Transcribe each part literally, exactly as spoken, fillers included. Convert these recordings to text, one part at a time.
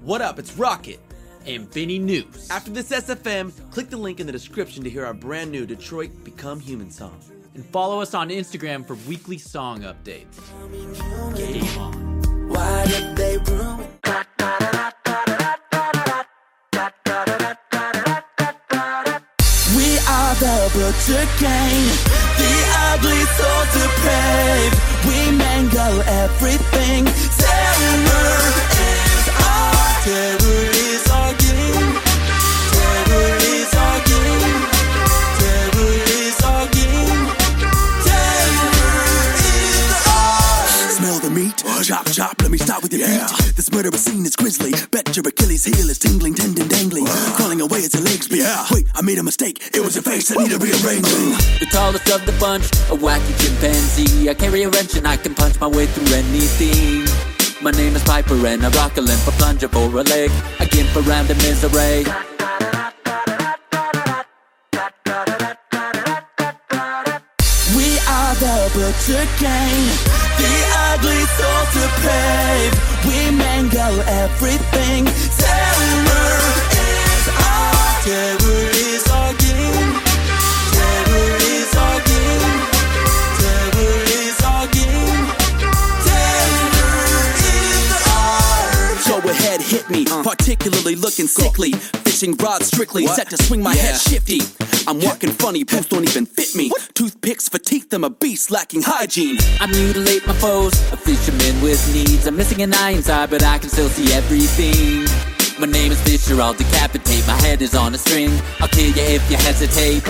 What up, it's Rocket and Benny News. After this S F M, click the link in the description to hear our brand new Detroit Become Human song. And follow us on Instagram for weekly song updates. Game on. Why did they ruin? We are the Butcher Gang, the ugly soul depraved. We mangle everything. Terror is our, terror is our game. Terror is our game. Terror is our game. Terror is our. Smell the meat, chop chop. Let me start with your yeah. feet. This murderous scene is grisly. Bet your Achilles heel is tingling, tendon dangling, uh. crawling away as your legs beat. Yeah. Wait, I made a mistake. It was your face that needed rearranging. The tallest of the bunch, a wacky chimpanzee. I carry a wrench and I can punch my way through anything. My name is Piper and I rock a limp, a plunger for a leg, a gimp around a misery. We are the Butcher Gang, the ugly soul depraved. We mangle everything. Terror is our, terror is our game. Terror is our game. Terror is our game. Terror is our. So a head hit me, uh. particularly looking sickly. Fishing rod strictly, what? Set to swing my yeah. head shifty. I'm walking funny, boots don't even fit me. What? Toothpicks for teeth, I'm a beast lacking hygiene. I mutilate my foes, a fisherman with needs. I'm missing an eye inside, but I can still see everything. My name is Fisher, I'll decapitate. My head is on a string, I'll kill you if you hesitate.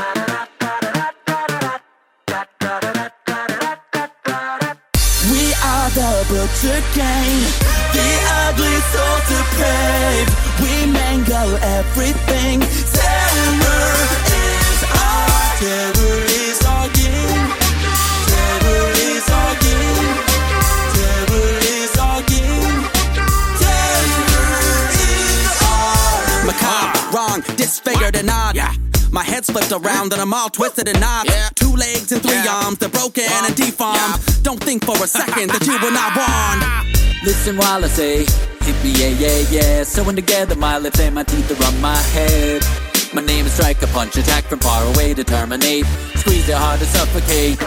We are the Butcher Gang, the ugly soul depraved. We mangle everything. Terror is our, terror is our game. Terror is our game. Terror is our game. Terror is our. Macabre, wrong, disfigured and odd. Yeah. My head's flipped around and I'm all twisted and knots. Yeah. Two legs and three yeah. arms, they're broken uh, and deformed. Yeah. Don't think for a second that you were not warned. Listen while I say, hit me, yeah, yeah, yeah. Sewing together my lips and my teeth are on my head. My name is Strike a Punch, attack from far away to terminate. Squeeze it hard to suffocate.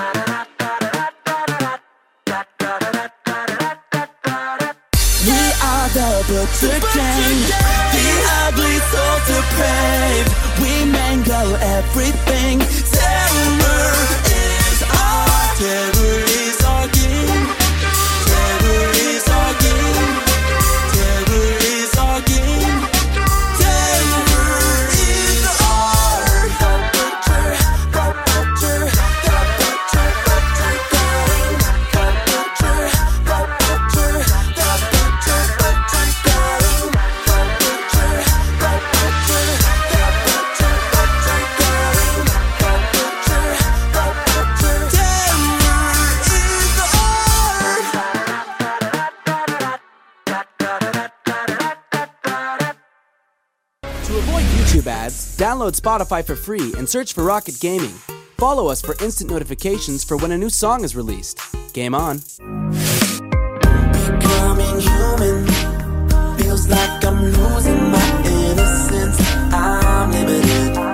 We are the Butcher Gang, the ugly soul depraved. We mangle everything. Terror is our, terror is our game. Terror is our game. Terror is our game. Terror is our. The Butcher, the Butcher, the Butcher, Butcher Gang. The Butcher, the Butcher, the Butcher, Butcher Gang. The Butcher, the Butcher, the Butcher, Butcher Gang. The Butcher, the Butcher. Terror is our. To avoid YouTube ads, download Spotify for free and search for Rocket Gaming. Follow us for instant notifications for when a new song is released. Game on. Becoming human feels like I'm losing my innocence. I'm limited.